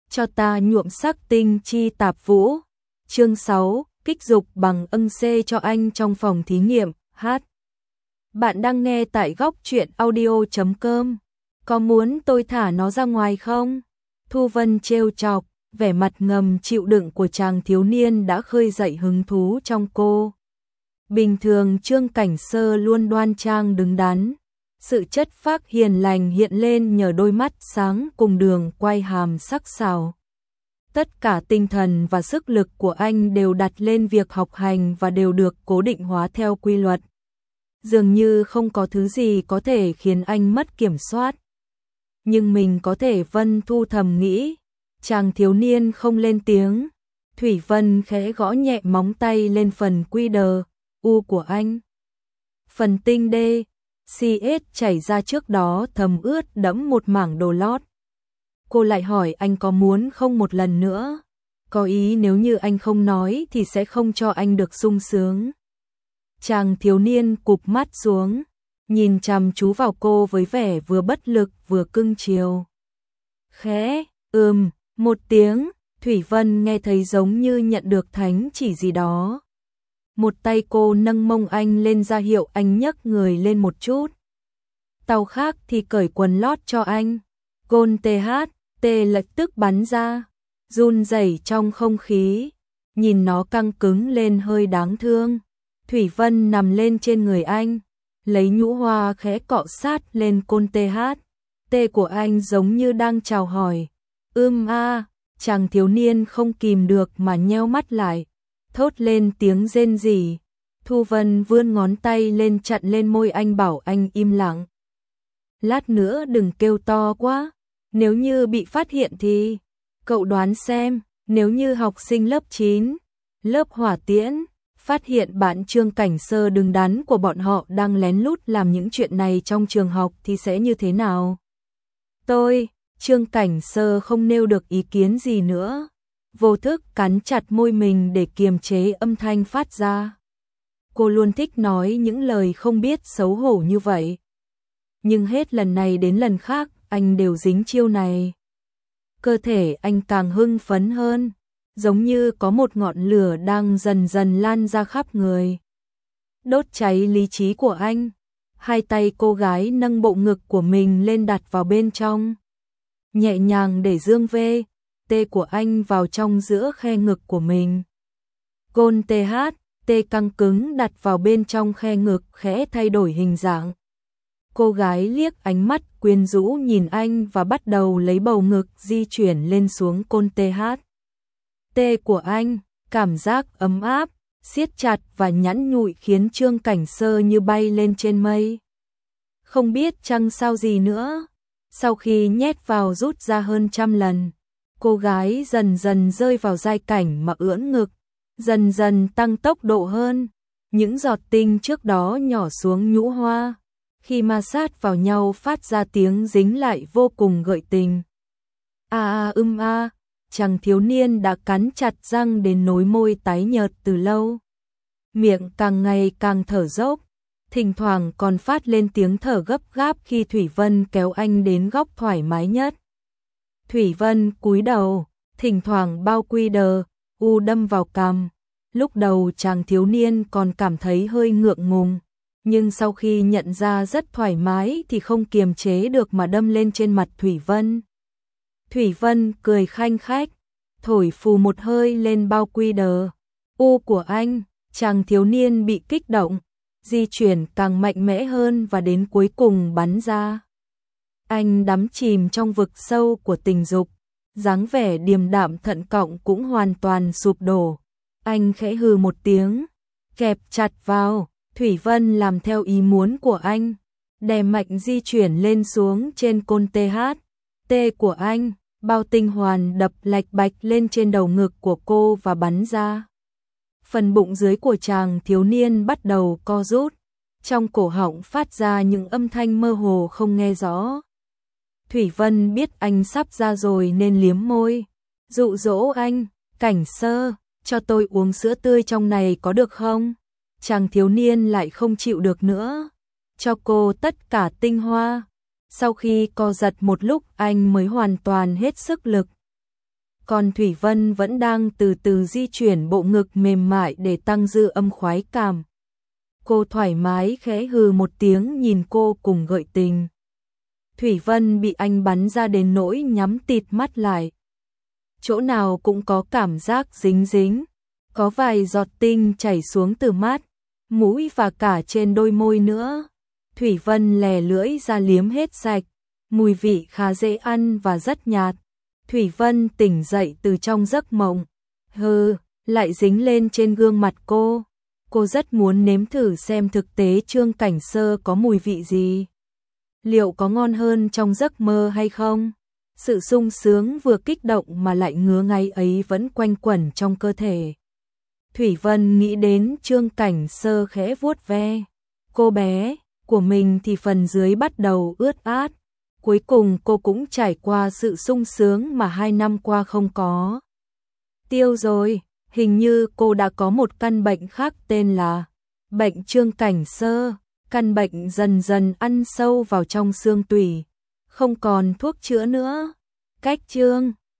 cho ta nhuộm sắc tinh chi tạp vũ. Chương 6, kích dục bằng âng C cho anh trong phòng thí nghiệm. Hát. Bạn đang nghe tại góc truyện audio.com. Có muốn tôi thả nó ra ngoài không? Thu Vân trêu chọc, vẻ mặt ngầm chịu đựng của chàng thiếu niên đã khơi dậy hứng thú trong cô. Bình thường Trương Cảnh Sơ luôn đoan trang đứng đắn, sự chất phác hiền lành hiện lên nhờ đôi mắt sáng cùng đường quay hàm sắc sảo. Tất cả tinh thần và sức lực của anh đều đặt lên việc học hành và đều được cố định hóa theo quy luật. Dường như không có thứ gì có thể khiến anh mất kiểm soát. Nhưng mình có thể. Vân Thu thầm nghĩ. Chàng thiếu niên không lên tiếng. Thủy Vân khẽ gõ nhẹ móng tay lên phần quy đờ U của anh. Phần tinh D, CS chảy ra trước đó thấm ướt đẫm một mảng đồ lót. Cô lại hỏi anh có muốn không một lần nữa. Có ý nếu như anh không nói thì sẽ không cho anh được sung sướng. Chàng thiếu niên cụp mắt xuống, nhìn chăm chú vào cô với vẻ vừa bất lực vừa cưng chiều. Khẽ, một tiếng, Thủy Vân nghe thấy giống như nhận được thánh chỉ gì đó. Một tay cô nâng mông anh lên ra hiệu anh nhấc người lên một chút. Tàu khác thì cởi quần lót cho anh. Gôn THT lập tức bắn ra, run rẩy trong không khí. Nhìn nó căng cứng lên hơi đáng thương. Thủy Vân nằm lên trên người anh, lấy nhũ hoa khẽ cọ sát lên côn THT của anh giống như đang chào hỏi. Chàng thiếu niên không kìm được mà nheo mắt lại, thốt lên tiếng rên rỉ. Thu Vân vươn ngón tay lên chặn lên môi anh bảo anh im lặng. Lát nữa đừng kêu to quá, nếu như bị phát hiện thì, cậu đoán xem, nếu như học sinh lớp 9, lớp hỏa tiễn, phát hiện bạn Trương Cảnh Sơ đứng đắn của bọn họ đang lén lút làm những chuyện này trong trường học thì sẽ như thế nào? Trương Cảnh Sơ không nêu được ý kiến gì nữa, vô thức cắn chặt môi mình để kiềm chế âm thanh phát ra. Cô luôn thích nói những lời không biết xấu hổ như vậy. Nhưng hết lần này đến lần khác, anh đều dính chiêu này. Cơ thể anh càng hưng phấn hơn, giống như có một ngọn lửa đang dần dần lan ra khắp người. Đốt cháy lý trí của anh. Hai tay cô gái nâng bộ ngực của mình lên đặt vào bên trong. Nhẹ nhàng để dương VT của anh vào trong giữa khe ngực của mình. Gôn THT căng cứng đặt vào bên trong khe ngực khẽ thay đổi hình dạng. Cô gái liếc ánh mắt quyến rũ nhìn anh và bắt đầu lấy bầu ngực di chuyển lên xuống côn THT của anh. Cảm giác ấm áp, siết chặt và nhẵn nhụi khiến Trương Cảnh Sơ như bay lên trên mây. Không biết chăng sao gì nữa. Sau khi nhét vào rút ra hơn 100 lần, cô gái dần dần rơi vào giai cảnh mà ưỡn ngực, dần dần tăng tốc độ hơn. Những giọt tinh trước đó nhỏ xuống nhũ hoa, khi ma sát vào nhau phát ra tiếng dính lại vô cùng gợi tình. Chàng thiếu niên đã cắn chặt răng đến nối môi tái nhợt từ lâu. Miệng càng ngày càng thở dốc, thỉnh thoảng còn phát lên tiếng thở gấp gáp khi Thủy Vân kéo anh đến góc thoải mái nhất. Thủy Vân cúi đầu, thỉnh thoảng bao quy đờ U đâm vào cằm. Lúc đầu chàng thiếu niên còn cảm thấy hơi ngượng ngùng, nhưng sau khi nhận ra rất thoải mái thì không kiềm chế được mà đâm lên trên mặt Thủy Vân. Thủy Vân cười khanh khách, thổi phù một hơi lên bao quy đờ U của anh. Chàng thiếu niên bị kích động, di chuyển càng mạnh mẽ hơn và đến cuối cùng bắn ra. Anh đắm chìm trong vực sâu của tình dục, dáng vẻ điềm đạm thận trọng cũng hoàn toàn sụp đổ. Anh khẽ hừ một tiếng, kẹp chặt vào. Thủy Vân làm theo ý muốn của anh, đè mạnh di chuyển lên xuống trên côn THT của anh. Bao tinh hoàn đập lạch bạch lên trên đầu ngực của cô và bắn ra. Phần bụng dưới của chàng thiếu niên bắt đầu co rút, trong cổ họng phát ra những âm thanh mơ hồ không nghe rõ. Thủy Vân biết anh sắp ra rồi nên liếm môi, dụ dỗ anh. Cảnh Sơ, cho tôi uống sữa tươi trong này có được không? Chàng thiếu niên lại không chịu được nữa, cho cô tất cả tinh hoa. Sau khi co giật một lúc anh mới hoàn toàn hết sức lực. còn Thủy Vân vẫn đang từ từ di chuyển bộ ngực mềm mại để tăng dư âm khoái cảm. Cô thoải mái khẽ hừ một tiếng nhìn cô cùng gợi tình. Thủy Vân bị anh bắn ra đến nỗi nhắm tịt mắt lại. Chỗ nào cũng có cảm giác dính dính, có vài giọt tinh chảy xuống từ mắt, mũi và cả trên đôi môi nữa. Thủy Vân lè lưỡi ra liếm hết sạch, mùi vị khá dễ ăn và rất nhạt. Thủy Vân tỉnh dậy từ trong giấc mộng, lại dính lên trên gương mặt cô. Cô rất muốn nếm thử xem thực tế Trương Cảnh Sơ có mùi vị gì. Liệu có ngon hơn trong giấc mơ hay không? Sự sung sướng vừa kích động mà lại ngứa ngáy ấy vẫn quanh quẩn trong cơ thể. Thủy Vân nghĩ đến Trương Cảnh Sơ khẽ vuốt ve cô bé của mình thì phần dưới bắt đầu ướt át. Cuối cùng cô cũng trải qua sự sung sướng mà 2 năm qua không có. Tiêu rồi, hình như cô đã có một căn bệnh khác tên là bệnh Trương Cảnh Sơ. Căn bệnh dần dần ăn sâu vào trong xương tủy, không còn thuốc chữa nữa. Cách Trương